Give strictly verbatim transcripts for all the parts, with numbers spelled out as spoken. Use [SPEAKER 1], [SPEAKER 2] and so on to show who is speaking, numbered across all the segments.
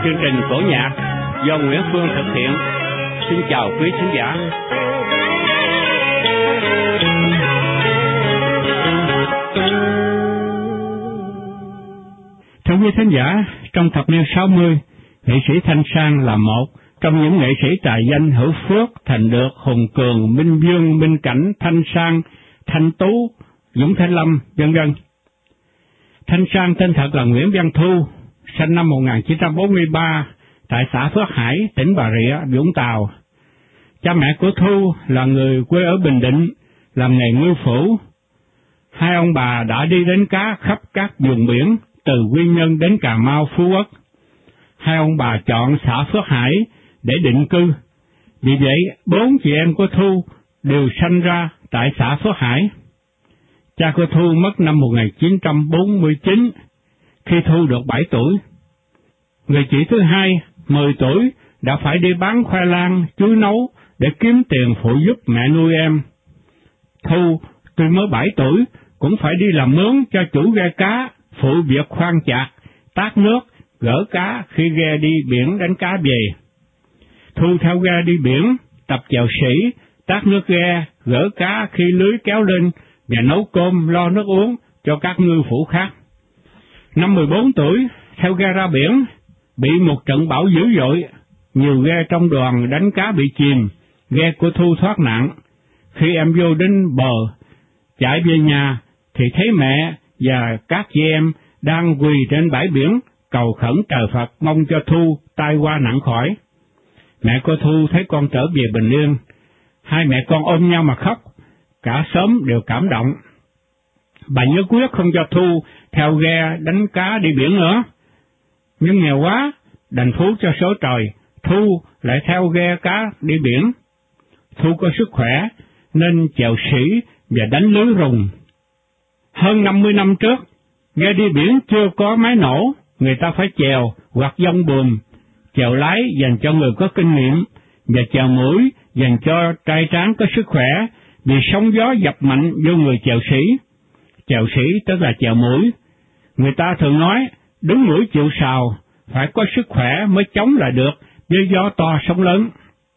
[SPEAKER 1] chương trình cổ nhạc do Nguyễn Phương thực hiện. Xin chào quý khán giả. Thưa quý khán giả, trong thập niên sáu mươi, nghệ sĩ Thanh Sang là một trong những nghệ sĩ tài danh hữu phước, thành được Hùng Cường, Minh Dương, Minh Cảnh, Thanh Sang, Thanh Tú, Dũng Thanh Lâm, vân vân. Thanh Sang tên thật là Nguyễn Văn Thu, sinh năm một nghìn chín trăm bốn mươi ba tại xã Phước Hải, tỉnh Bà Rịa, Vũng Tàu. Cha mẹ của Thu là người quê ở Bình Định, làm nghề ngư phủ. Hai ông bà đã đi đánh cá khắp các vùng biển, từ Quy Nhơn đến Cà Mau, Phú Quốc. Hai ông bà chọn xã Phước Hải để định cư. Vì vậy, bốn chị em của Thu đều sanh ra tại xã Phước Hải. Cha của Thu mất năm một nghìn chín trăm bốn mươi chín, khi Thu được bảy tuổi. Người chị thứ hai, mười tuổi, đã phải đi bán khoai lang, chuối nấu để kiếm tiền phụ giúp mẹ nuôi em. Thu, tuy mới bảy tuổi, cũng phải đi làm mướn cho chủ ghe cá, phụ việc khoan chạc, tát nước, gỡ cá khi ghe đi biển đánh cá về. Thu theo ghe đi biển, tập chèo sĩ, tát nước ghe, gỡ cá khi lưới kéo lên và nấu cơm, lo nước uống cho các ngư phủ khác. Năm mười bốn tuổi, theo ghe ra biển, bị một trận bão dữ dội, nhiều ghe trong đoàn đánh cá bị chìm, ghe của Thu thoát nạn. Khi em vô đến bờ, chạy về nhà, thì thấy mẹ và các chị em đang quỳ trên bãi biển, cầu khẩn trời Phật mong cho Thu tai qua nạn khỏi. Mẹ của Thu thấy con trở về bình yên, hai mẹ con ôm nhau mà khóc, cả xóm đều cảm động. Bà nhớ quyết không cho Thu theo ghe đánh cá đi biển nữa, nhưng nghèo quá, đành phú cho số trời, Thu lại theo ghe cá đi biển. Thu có sức khỏe, nên chèo sĩ và đánh lưới rùng. Hơn năm mươi năm trước, ghe đi biển chưa có máy nổ, người ta phải chèo hoặc dông buồm. Chèo lái dành cho người có kinh nghiệm, và chèo mũi dành cho trai tráng có sức khỏe, vì sóng gió dập mạnh vô người chèo sĩ. Chèo sĩ tức là chèo mũi. Người ta thường nói, đứng mũi chịu sào, phải có sức khỏe mới chống lại được với gió to sóng lớn.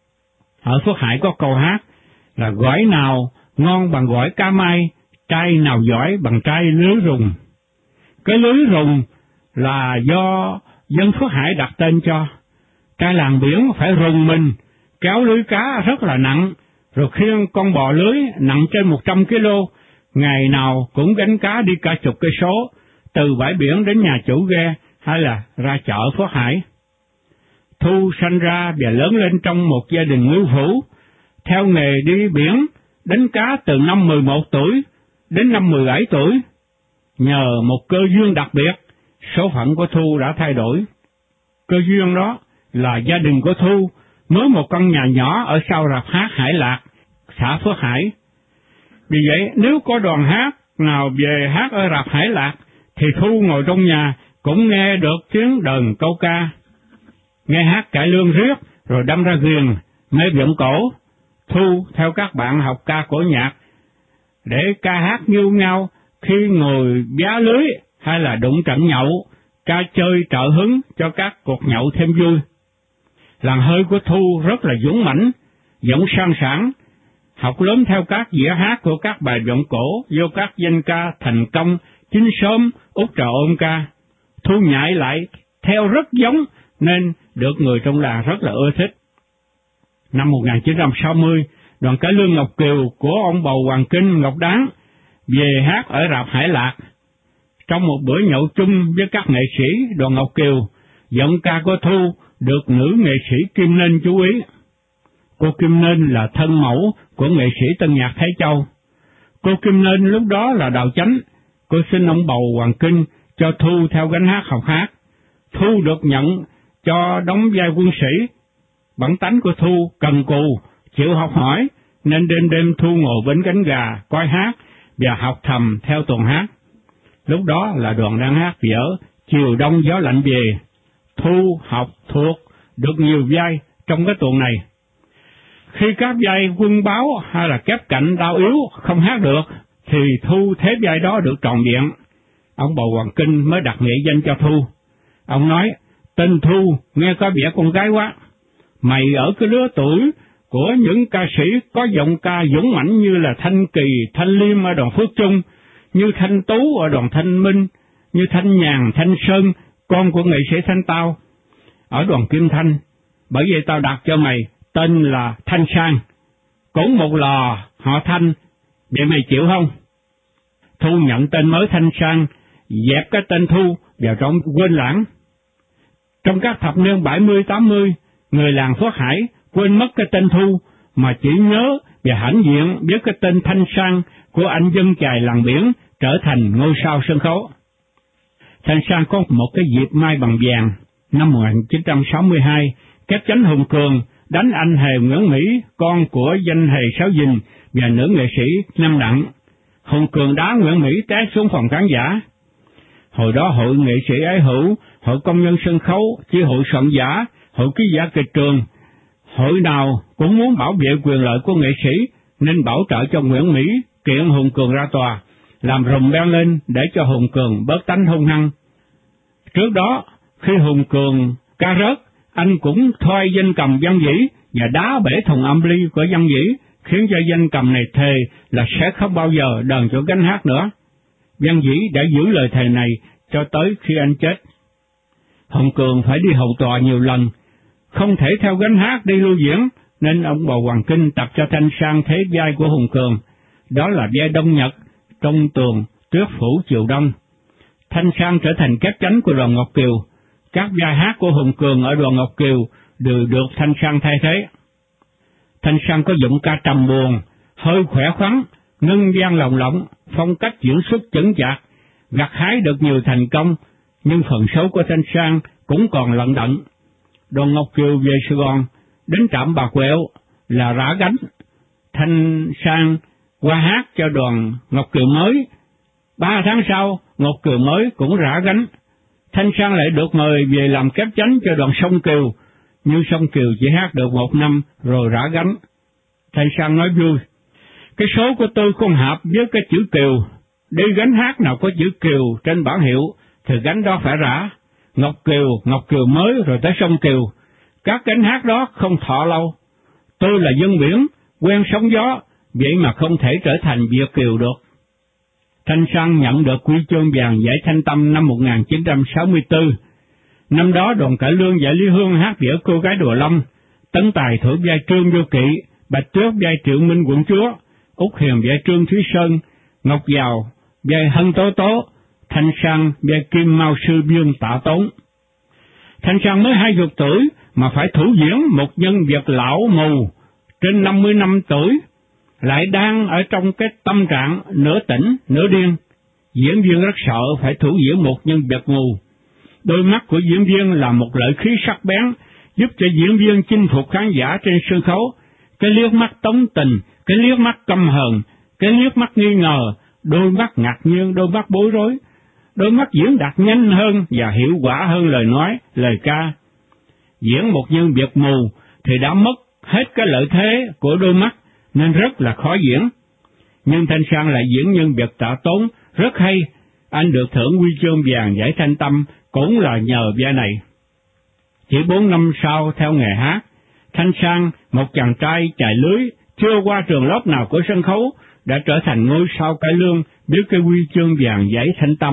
[SPEAKER 1] Ở Phước Hải có câu hát là gỏi nào ngon bằng gỏi cá mai, trai nào giỏi bằng trai lưới rùng. Cái lưới rùng là do dân Phước Hải đặt tên cho. Trai làng biển phải rùng mình, kéo lưới cá rất là nặng, rồi khiêng con bò lưới nặng trên một trăm ki lô, ngày nào cũng gánh cá đi cả chục cây số, từ bãi biển đến nhà chủ ghe hay là ra chợ Phước Hải. Thu sanh ra và lớn lên trong một gia đình ngư phủ, theo nghề đi biển, đánh cá từ năm mười một tuổi đến năm mười bảy tuổi. Nhờ một cơ duyên đặc biệt, số phận của Thu đã thay đổi. Cơ duyên đó là gia đình của Thu mới một căn nhà nhỏ ở sau rạp hát Hải Lạc, xã Phước Hải. Vì vậy, nếu có đoàn hát nào về hát ở rạp Hải Lạc, thì Thu ngồi trong nhà cũng nghe được tiếng đờn câu ca. Nghe hát cải lương riết, rồi đâm ra ghiền, mê vọng cổ. Thu theo các bạn học ca cổ nhạc, để ca hát nghiêu ngao khi ngồi vá lưới hay là đụng trận nhậu, ca chơi trợ hứng cho các cuộc nhậu thêm vui. Làn hơi của Thu rất là dũng mãnh, giọng sang sảng, học lớn theo các dĩa hát của các bài vọng cổ vô các danh ca thành công, chính sớm, út trà ôm ca. Thu nhại lại theo rất giống, nên được người trong làng rất là ưa thích. Năm một nghìn chín trăm sáu mươi, đoàn cải lương Ngọc Kiều của ông bầu Hoàng Kinh Ngọc Đáng về hát ở rạp Hải Lạc. Trong một bữa nhậu chung với các nghệ sĩ đoàn Ngọc Kiều, giọng ca của Thu được nữ nghệ sĩ Kim Nên chú ý. Cô Kim Nên là thân mẫu của nghệ sĩ tân nhạc Thái Châu. Cô Kim Nên lúc đó là đạo chánh, cô xin ông bầu Hoàng Kinh cho Thu theo gánh hát học hát. Thu được nhận cho đóng vai quân sĩ. Bản tánh của Thu cần cù, chịu học hỏi, nên đêm đêm Thu ngồi bên cánh gà, coi hát và học thầm theo tuồng hát. Lúc đó là đoàn đang hát vở Chiều Đông Gió Lạnh Về. Thu học thuộc được nhiều vai trong cái tuồng này. Khi các vai quân báo hay là kép cạnh đau yếu không hát được, thì Thu thế vai đó được trọn vẹn. Ông bầu Hoàng Kinh mới đặt nghệ danh cho Thu. Ông nói, Tên Thu nghe có vẻ con gái quá. Mày ở cái lứa tuổi của những ca sĩ có giọng ca dũng mãnh như là Thanh Kỳ, Thanh Liêm ở đoàn Phước Trung, như Thanh Tú ở đoàn Thanh Minh, như Thanh Nhàn, Thanh Sơn, con của nghệ sĩ Thanh Tao ở đoàn Kim Thanh. Bởi vậy tao đặt cho mày tên là Thanh Sang, cũng một lò họ Thanh, vậy mày chịu không? Thu nhận tên mới Thanh Sang, dẹp cái tên Thu vào trong quên lãng. Trong các thập niên bảy mươi tám mươi, người làng Phước Hải quên mất cái tên Thu, mà chỉ nhớ và hãnh diện với cái tên Thanh Sang của anh dân chài làng biển trở thành ngôi sao sân khấu. Thanh Sang có một cái dịp mai bằng vàng. Năm một nghìn chín trăm sáu mươi hai, Kép Chánh Hùng Cường đánh anh hề Nguyễn Mỹ, con của danh hề Sáu Dình và nữ nghệ sĩ Nam Đặng. Hùng Cường đá Nguyễn Mỹ té xuống phòng khán giả. Hồi đó hội nghệ sĩ ái hữu, hội công nhân sân khấu, chi hội soạn giả, hội ký giả kịch trường, hội nào cũng muốn bảo vệ quyền lợi của nghệ sĩ nên bảo trợ cho Nguyễn Mỹ kiện Hùng Cường ra tòa, làm rùng beng lên để cho Hùng Cường bớt tánh hung hăng. Trước đó, khi Hùng Cường ca rớt, anh cũng thoai danh cầm Văn Vĩ và đá bể thùng âm ly của Văn Vĩ, khiến cho danh cầm này thề là sẽ không bao giờ đờn chỗ gánh hát nữa. Văn Vĩ đã giữ lời thề này cho tới khi anh chết. Hùng Cường phải đi hầu tòa nhiều lần, không thể theo gánh hát đi lưu diễn, nên ông Bầu Hoàng Kinh tập cho Thanh Sang thế vai của Hùng Cường, đó là vai Đông Nhật trong Tường Tuyết Phủ Triều Đông. Thanh Sang trở thành Kép Chánh của đoàn Ngọc Kiều. Các vai hát của Hùng Cường ở đoàn Ngọc Kiều đều được Thanh Sang thay thế. Thanh Sang có giọng ca trầm buồn, hơi khỏe khoắn, ngân vang lồng lộng, phong cách diễn xuất chững chạc, gặt hái được nhiều thành công, nhưng phần số của Thanh Sang cũng còn lận đận. Đoàn Ngọc Kiều về Sài Gòn, đến trạm Bà Quẹo là rã gánh. Thanh Sang qua hát cho đoàn Ngọc Kiều mới. Ba tháng sau, Ngọc Kiều mới cũng rã gánh. Thanh Sang lại được mời về làm Kép Chánh cho đoàn Sông Kiều, nhưng Sông Kiều chỉ hát được một năm rồi rã gánh. Thanh Sang nói vui, cái số của tôi không hợp với cái chữ Kiều, đi gánh hát nào có chữ Kiều trên bảng hiệu thì gánh đó phải rã. Ngọc Kiều, Ngọc Kiều mới rồi tới Sông Kiều, các gánh hát đó không thọ lâu. Tôi là dân biển, quen sóng gió, vậy mà không thể trở thành Việt Kiều được. Thanh Sang nhận được huy chương vàng giải Thanh Tâm năm một nghìn chín trăm sáu mươi tư. Năm đó đoàn cải lương giải Lý Hương hát vở Cô Gái Đùa Long, Tấn Tài thổi vai Trương Vô Kỵ, Bạch Tuyết vai Triệu Minh Quận Chúa, Út Hiền vai Trương Thúy Sơn, Ngọc Giàu vai Hân Tố Tố, Thanh Sang vai Kim Mao Sư Dương Tạ Tốn. Thanh Sang mới hai mươi tuổi mà phải thủ diễn một nhân vật lão mù trên năm mươi năm tuổi, lại đang ở trong cái tâm trạng nửa tỉnh nửa điên. Diễn viên rất sợ phải thủ diễn một nhân vật mù. Đôi mắt của diễn viên là một lợi khí sắc bén, giúp cho diễn viên chinh phục khán giả trên sân khấu. Cái liếc mắt tống tình, cái liếc mắt căm hờn, cái liếc mắt nghi ngờ, đôi mắt ngạc nhiên, đôi mắt bối rối, đôi mắt diễn đạt nhanh hơn và hiệu quả hơn lời nói, lời ca. Diễn một nhân vật mù thì đã mất hết cái lợi thế của đôi mắt, nên rất là khó diễn. Nhưng Thanh Sang lại diễn nhân vật Tạ Tốn rất hay, anh được thưởng huy chương vàng giải Thanh Tâm cũng là nhờ vai này. Chỉ bốn năm sau theo nghề hát, Thanh Sang, một chàng trai chài lưới, chưa qua trường lớp nào của sân khấu, đã trở thành ngôi sao cải lương với cái huy chương vàng giải Thanh Tâm.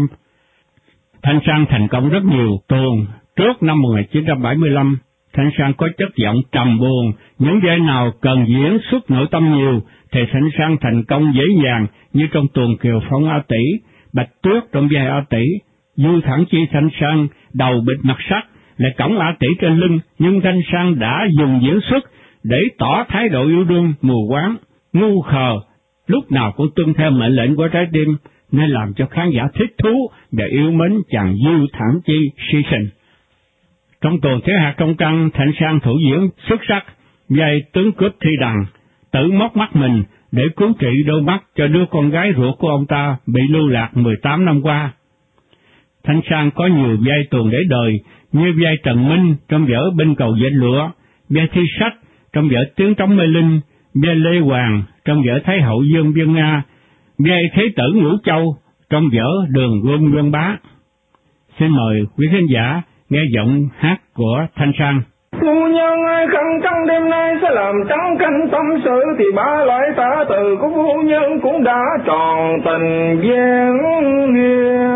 [SPEAKER 1] Thanh Sang thành công rất nhiều tuồng. Trước năm một nghìn chín trăm bảy mươi lăm, Thanh Sang có chất giọng trầm buồn, những vai nào cần diễn xuất nội tâm nhiều thì Thanh Sang thành công dễ dàng, như trong tuồng Kiều Phong A Tỷ, Bạch Tuyết trong vai A Tỷ, Du Thẳng Chi Thanh Sang đầu bịt mặt sắt, lại cõng A Tỷ trên lưng, nhưng Thanh Sang đã dùng diễn xuất để tỏ thái độ yêu đương mù quáng, ngu khờ, lúc nào cũng tuân theo mệnh lệnh của trái tim, nên làm cho khán giả thích thú và yêu mến chàng Du Thẳng Chi si sinh. Trong tuồng Thế Hạt Trong Trăng, Thanh Sang thủ diễn xuất sắc vai tướng cướp Thi Đằng, tự móc mắt mình để cứu trị đôi mắt cho đứa con gái ruột của ông ta bị lưu lạc mười tám năm qua. Thanh Sang có nhiều vai tuồng để đời, như vai Trần Minh trong vở Binh Cầu Dệt Lụa, vai Thi Sách trong vở Tiếng Trống Mê Linh, vai Lê Hoàng trong vở Thái Hậu Dương Viên Nga, vai Thế Tử Ngũ Châu trong vở Đường Quân Vương Bá. Xin mời quý khán giả nghe nghe giọng hát của Thanh Sang.
[SPEAKER 2] Phu nhân ơi, khăn trắng đêm nay sẽ làm trắng canh tâm sự, thì ba loại tả từ của phu nhân cũng đã tròn tình gian nghĩa.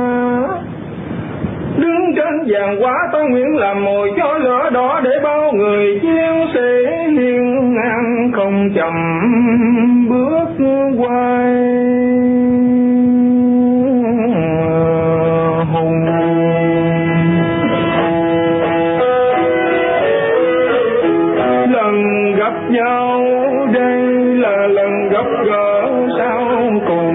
[SPEAKER 2] Đứng trên giàn quá tôi nguyện làm mồi cho lửa đỏ, để bao người chiến sĩ hiên ngang không chậm bước quay hùng. Lần gặp nhau đây là lần gặp gỡ sau cùng.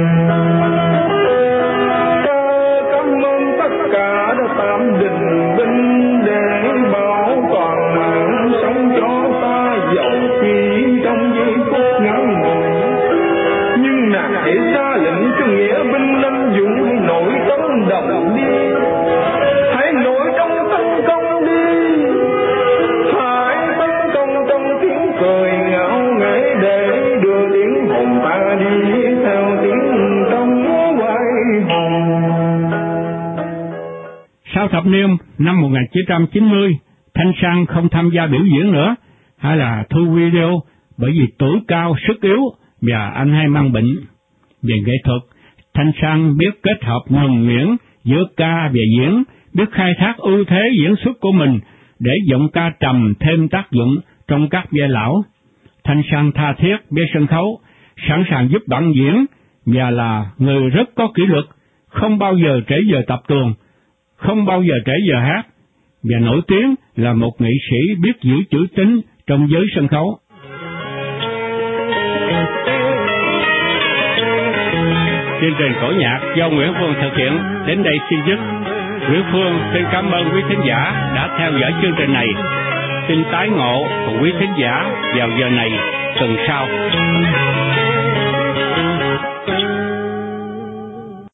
[SPEAKER 2] Tạm đình binh để bảo toàn mạng sống cho ta, dầu chỉ trong giây phút ngắn ngủi. Nhưng nàng hãy ra lệnh cho nghĩa binh lâm dũng, hãy nổi tấn đồng đi, hãy nổi trong tấn công đi, hãy tấn công trong tiếng cười ngạo nghễ, để đưa tiếng hồn ta đi theo tiếng trong quay hùng.
[SPEAKER 1] Sau thập niên năm một nghìn chín trăm chín mươi, Thanh Sang không tham gia biểu diễn nữa, hay là thu video, bởi vì tuổi cao, sức yếu và anh hay mang bệnh. Về nghệ thuật, Thanh Sang biết kết hợp nhuần nhuyễn giữa ca và diễn, biết khai thác ưu thế diễn xuất của mình để giọng ca trầm thêm tác dụng trong các vai lão. Thanh Sang tha thiết biết sân khấu, sẵn sàng giúp bạn diễn, và là người rất có kỷ luật, không bao giờ trễ giờ tập tuồng, không bao giờ trễ giờ hát, và nổi tiếng là một nghệ sĩ biết giữ chữ tín trong giới sân khấu. Chương trình cổ nhạc do Nguyễn Phương thực hiện đến đây xin dứt. Nguyễn Phương xin cảm ơn quý thính giả đã theo dõi chương trình này. Xin tái ngộ cùng quý thính giả vào giờ này tuần sau.